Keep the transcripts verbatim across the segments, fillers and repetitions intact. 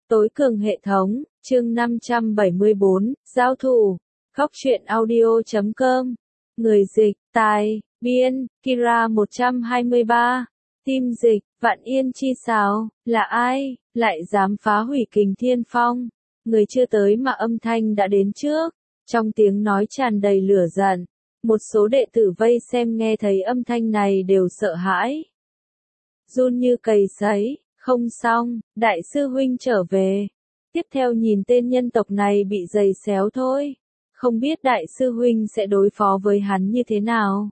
Tối cường hệ thống, chương năm trăm bảy mươi bốn, giao thủ, Góc truyện audio chấm com, người dịch, tài, biên, Kira một trăm hai mươi ba, team dịch, Vạn Yên chi sao, là ai, lại dám phá hủy Kình Thiên Phong, người chưa tới mà âm thanh đã đến trước, trong tiếng nói tràn đầy lửa giận, một số đệ tử vây xem nghe thấy âm thanh này đều sợ hãi. Run như cầy sấy. Không xong, đại sư huynh trở về. Tiếp theo nhìn tên nhân tộc này bị giày xéo thôi. Không biết đại sư huynh sẽ đối phó với hắn như thế nào.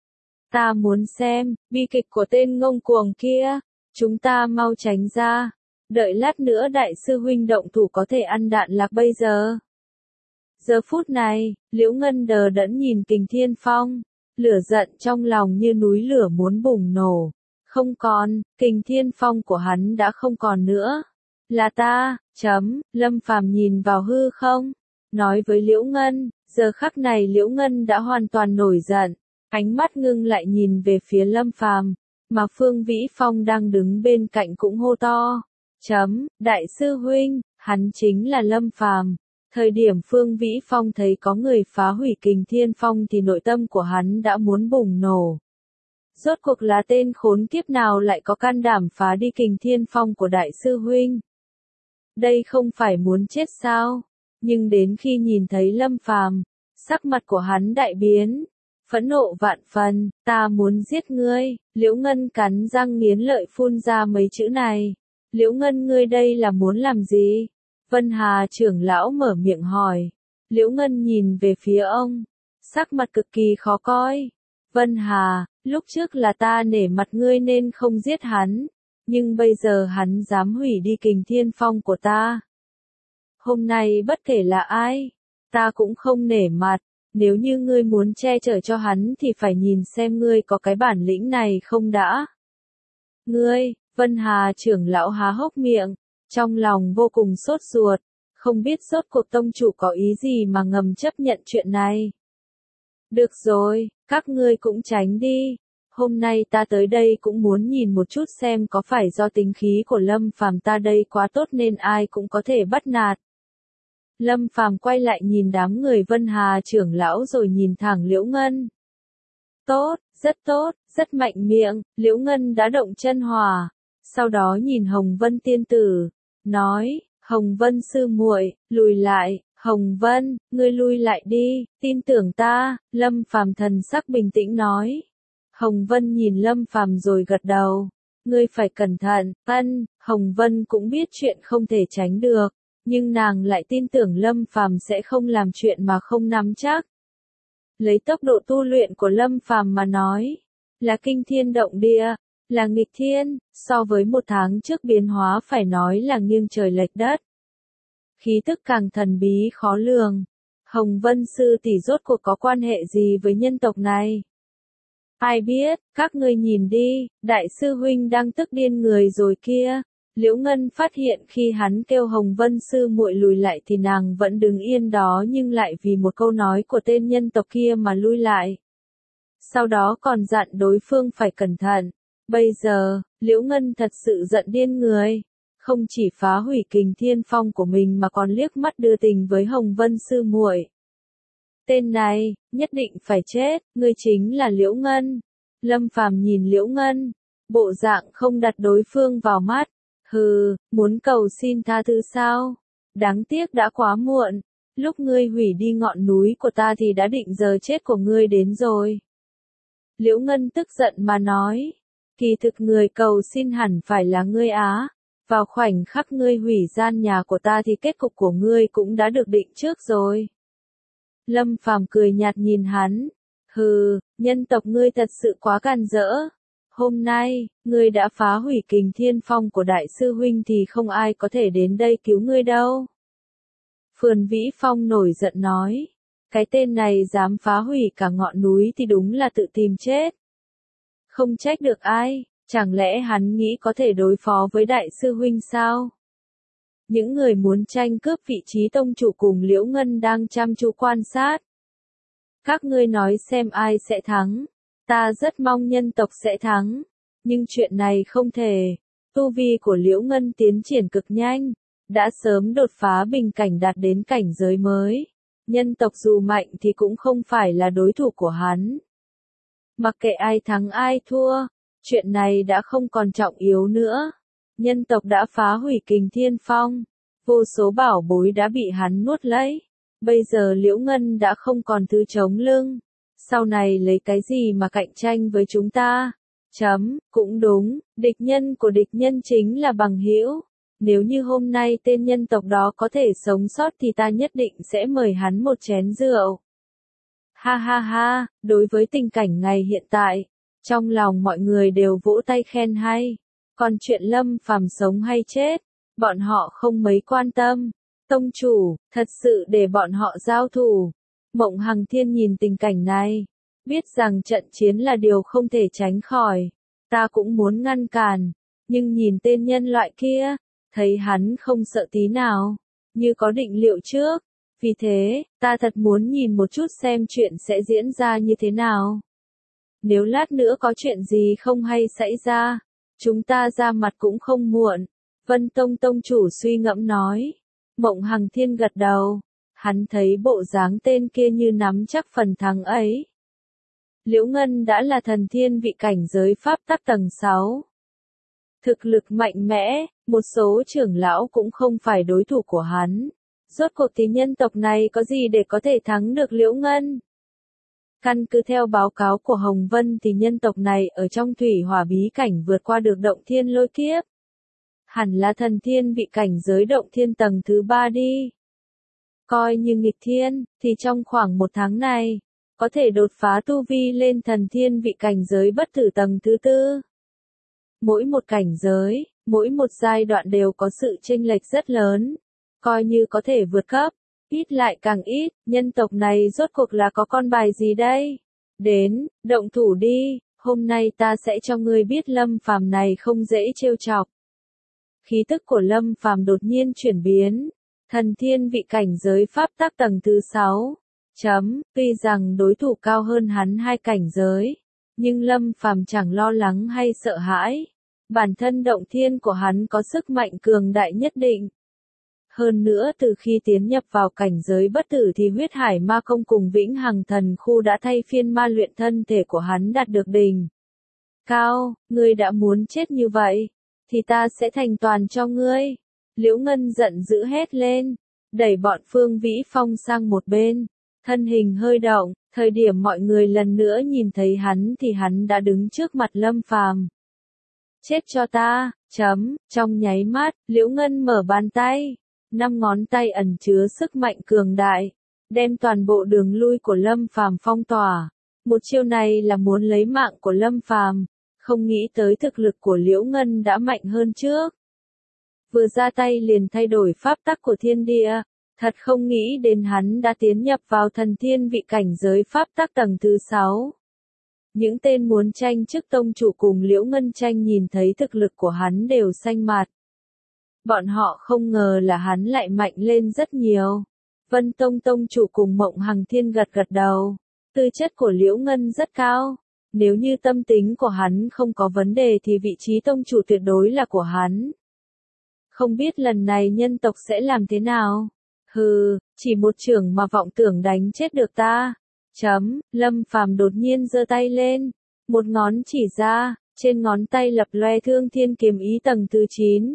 Ta muốn xem, bi kịch của tên ngông cuồng kia. Chúng ta mau tránh ra. Đợi lát nữa đại sư huynh động thủ có thể ăn đạn lạc bây giờ. Giờ phút này, Liễu Ngân đờ đẫn nhìn Kình Thiên Phong. Lửa giận trong lòng như núi lửa muốn bùng nổ. Không còn, Kình Thiên Phong của hắn đã không còn nữa. Là ta, chấm, Lâm Phàm nhìn vào hư không, nói với Liễu Ngân, giờ khắc này Liễu Ngân đã hoàn toàn nổi giận, ánh mắt ngưng lại nhìn về phía Lâm Phàm, mà Phương Vĩ Phong đang đứng bên cạnh cũng hô to, chấm, đại sư huynh, hắn chính là Lâm Phàm. Thời điểm Phương Vĩ Phong thấy có người phá hủy Kình Thiên Phong thì nội tâm của hắn đã muốn bùng nổ. Rốt cuộc là tên khốn kiếp nào lại có can đảm phá đi Kình Thiên Phong của đại sư huynh? Đây không phải muốn chết sao? Nhưng đến khi nhìn thấy Lâm Phàm, sắc mặt của hắn đại biến, phẫn nộ vạn phần, ta muốn giết ngươi. Liễu Ngân cắn răng nghiến lợi phun ra mấy chữ này. Liễu Ngân ngươi đây là muốn làm gì? Vân Hà trưởng lão mở miệng hỏi. Liễu Ngân nhìn về phía ông, sắc mặt cực kỳ khó coi. Vân Hà, lúc trước là ta nể mặt ngươi nên không giết hắn, nhưng bây giờ hắn dám hủy đi Kình Thiên Phong của ta. Hôm nay bất kể là ai, ta cũng không nể mặt, nếu như ngươi muốn che chở cho hắn thì phải nhìn xem ngươi có cái bản lĩnh này không đã. Ngươi, Vân Hà trưởng lão há hốc miệng, trong lòng vô cùng sốt ruột, không biết rốt cuộc tông chủ có ý gì mà ngầm chấp nhận chuyện này. Được rồi, các ngươi cũng tránh đi. Hôm nay ta tới đây cũng muốn nhìn một chút xem có phải do tính khí của Lâm Phàm ta đây quá tốt nên ai cũng có thể bắt nạt. Lâm Phàm quay lại nhìn đám người Vân Hà trưởng lão rồi nhìn thẳng Liễu Ngân. Tốt, rất tốt, rất mạnh miệng, Liễu Ngân đã động chân hòa. Sau đó nhìn Hồng Vân tiên tử, nói, Hồng Vân sư muội, lùi lại. Hồng Vân, ngươi lui lại đi, tin tưởng ta, Lâm Phàm thần sắc bình tĩnh nói. Hồng Vân nhìn Lâm Phàm rồi gật đầu. Ngươi phải cẩn thận, ân, Hồng Vân cũng biết chuyện không thể tránh được, nhưng nàng lại tin tưởng Lâm Phàm sẽ không làm chuyện mà không nắm chắc. Lấy tốc độ tu luyện của Lâm Phàm mà nói, là kinh thiên động địa, là nghịch thiên, so với một tháng trước biến hóa phải nói là nghiêng trời lệch đất. Khí tức càng thần bí khó lường. Hồng Vân sư tỷ rốt cuộc có quan hệ gì với nhân tộc này? Ai biết, các ngươi nhìn đi, đại sư huynh đang tức điên người rồi kia. Liễu Ngân phát hiện khi hắn kêu Hồng Vân sư muội lùi lại thì nàng vẫn đứng yên đó nhưng lại vì một câu nói của tên nhân tộc kia mà lui lại. Sau đó còn dặn đối phương phải cẩn thận. Bây giờ, Liễu Ngân thật sự giận điên người. Không chỉ phá hủy Kình Thiên Phong của mình mà còn liếc mắt đưa tình với Hồng Vân sư muội. Tên này, nhất định phải chết, ngươi chính là Liễu Ngân. Lâm Phàm nhìn Liễu Ngân, bộ dạng không đặt đối phương vào mắt. Hừ, muốn cầu xin tha thứ sao? Đáng tiếc đã quá muộn. Lúc ngươi hủy đi ngọn núi của ta thì đã định giờ chết của ngươi đến rồi. Liễu Ngân tức giận mà nói. Kỳ thực người cầu xin hẳn phải là ngươi á. Vào khoảnh khắc ngươi hủy gian nhà của ta thì kết cục của ngươi cũng đã được định trước rồi. Lâm Phàm cười nhạt nhìn hắn. Hừ, nhân tộc ngươi thật sự quá càn rỡ. Hôm nay, ngươi đã phá hủy Kình Thiên Phong của đại sư huynh thì không ai có thể đến đây cứu ngươi đâu. Phương Vĩ Phong nổi giận nói. Cái tên này dám phá hủy cả ngọn núi thì đúng là tự tìm chết. Không trách được ai. Chẳng lẽ hắn nghĩ có thể đối phó với đại sư huynh sao? Những người muốn tranh cướp vị trí tông chủ cùng Liễu Ngân đang chăm chú quan sát. Các ngươi nói xem ai sẽ thắng. Ta rất mong nhân tộc sẽ thắng. Nhưng chuyện này không thể. Tu vi của Liễu Ngân tiến triển cực nhanh. đã sớm đột phá bình cảnh đạt đến cảnh giới mới. Nhân tộc dù mạnh thì cũng không phải là đối thủ của hắn. Mặc kệ ai thắng ai thua, chuyện này đã không còn trọng yếu nữa. Nhân tộc đã phá hủy Kình Thiên Phong, vô số bảo bối đã bị hắn nuốt lấy. Bây giờ Liễu Ngân đã không còn thứ chống lưng. Sau này lấy cái gì mà cạnh tranh với chúng ta? Chấm, cũng đúng, địch nhân của địch nhân chính là bằng hữu. Nếu như hôm nay tên nhân tộc đó có thể sống sót thì ta nhất định sẽ mời hắn một chén rượu. Ha ha ha, đối với tình cảnh ngày hiện tại, trong lòng mọi người đều vỗ tay khen hay. Còn chuyện Lâm Phàm sống hay chết, bọn họ không mấy quan tâm. Tông chủ, thật sự để bọn họ giao thủ. Mộng Hằng Thiên nhìn tình cảnh này, biết rằng trận chiến là điều không thể tránh khỏi. Ta cũng muốn ngăn cản, nhưng nhìn tên nhân loại kia, thấy hắn không sợ tí nào, như có định liệu trước. Vì thế, ta thật muốn nhìn một chút xem chuyện sẽ diễn ra như thế nào. Nếu lát nữa có chuyện gì không hay xảy ra, chúng ta ra mặt cũng không muộn. Vân Tông Tông chủ suy ngẫm nói. Mộng Hằng Thiên gật đầu. Hắn thấy bộ dáng tên kia như nắm chắc phần thắng ấy. Liễu Ngân đã là thần thiên vị cảnh giới pháp tắc tầng sáu. Thực lực mạnh mẽ, một số trưởng lão cũng không phải đối thủ của hắn. Rốt cuộc thì nhân tộc này có gì để có thể thắng được Liễu Ngân? Căn cứ theo báo cáo của Hồng Vân thì nhân tộc này ở trong thủy hỏa bí cảnh vượt qua được động thiên lôi kiếp. Hẳn là thần thiên vị cảnh giới động thiên tầng thứ ba đi. Coi như nghịch thiên, thì trong khoảng một tháng này, có thể đột phá tu vi lên thần thiên vị cảnh giới bất tử tầng thứ tư. Mỗi một cảnh giới, mỗi một giai đoạn đều có sự chênh lệch rất lớn. Coi như có thể vượt cấp, ít lại càng ít, nhân tộc này rốt cuộc là có con bài gì đây? Đến, động thủ đi, hôm nay ta sẽ cho ngươi biết Lâm Phàm này không dễ trêu chọc. Khí tức của Lâm Phàm đột nhiên chuyển biến, thần thiên vị cảnh giới pháp tắc tầng thứ sáu. Chấm, tuy rằng đối thủ cao hơn hắn hai cảnh giới, nhưng Lâm Phàm chẳng lo lắng hay sợ hãi. Bản thân động thiên của hắn có sức mạnh cường đại nhất định. Hơn nữa từ khi tiến nhập vào cảnh giới bất tử thì huyết hải ma công cùng vĩnh hằng thần khu đã thay phiên ma luyện thân thể của hắn đạt được đỉnh cao. Ngươi đã muốn chết như vậy, thì ta sẽ thành toàn cho ngươi. Liễu Ngân giận dữ hét lên, đẩy bọn Phương Vĩ Phong sang một bên, thân hình hơi động. Thời điểm mọi người lần nữa nhìn thấy hắn thì hắn đã đứng trước mặt Lâm Phàm. Chết cho ta, chấm, trong nháy mắt, Liễu Ngân mở bàn tay. Năm ngón tay ẩn chứa sức mạnh cường đại, đem toàn bộ đường lui của Lâm Phàm phong tỏa. Một chiêu này là muốn lấy mạng của Lâm Phàm, không nghĩ tới thực lực của Liễu Ngân đã mạnh hơn trước. Vừa ra tay liền thay đổi pháp tắc của thiên địa, thật không nghĩ đến hắn đã tiến nhập vào thần thiên vị cảnh giới pháp tắc tầng thứ sáu. Những tên muốn tranh chức tông chủ cùng Liễu Ngân tranh nhìn thấy thực lực của hắn đều xanh mặt. Bọn họ không ngờ là hắn lại mạnh lên rất nhiều. Vân Tông Tông chủ cùng Mộng Hằng Thiên gật gật đầu. Tư chất của Liễu Ngân rất cao. Nếu như tâm tính của hắn không có vấn đề thì vị trí tông chủ tuyệt đối là của hắn. Không biết lần này nhân tộc sẽ làm thế nào? Hừ, chỉ một chưởng mà vọng tưởng đánh chết được ta. Chấm, Lâm Phàm đột nhiên giơ tay lên. Một ngón chỉ ra, trên ngón tay lập loe thương thiên kiếm ý tầng thứ chín.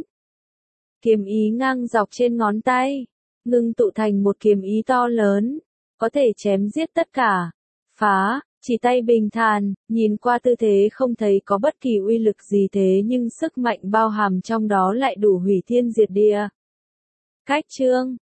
Kiếm ý ngang dọc trên ngón tay, ngưng tụ thành một kiếm ý to lớn, có thể chém giết tất cả. Phá, chỉ tay bình thản, nhìn qua tư thế không thấy có bất kỳ uy lực gì thế nhưng sức mạnh bao hàm trong đó lại đủ hủy thiên diệt địa. Cách chương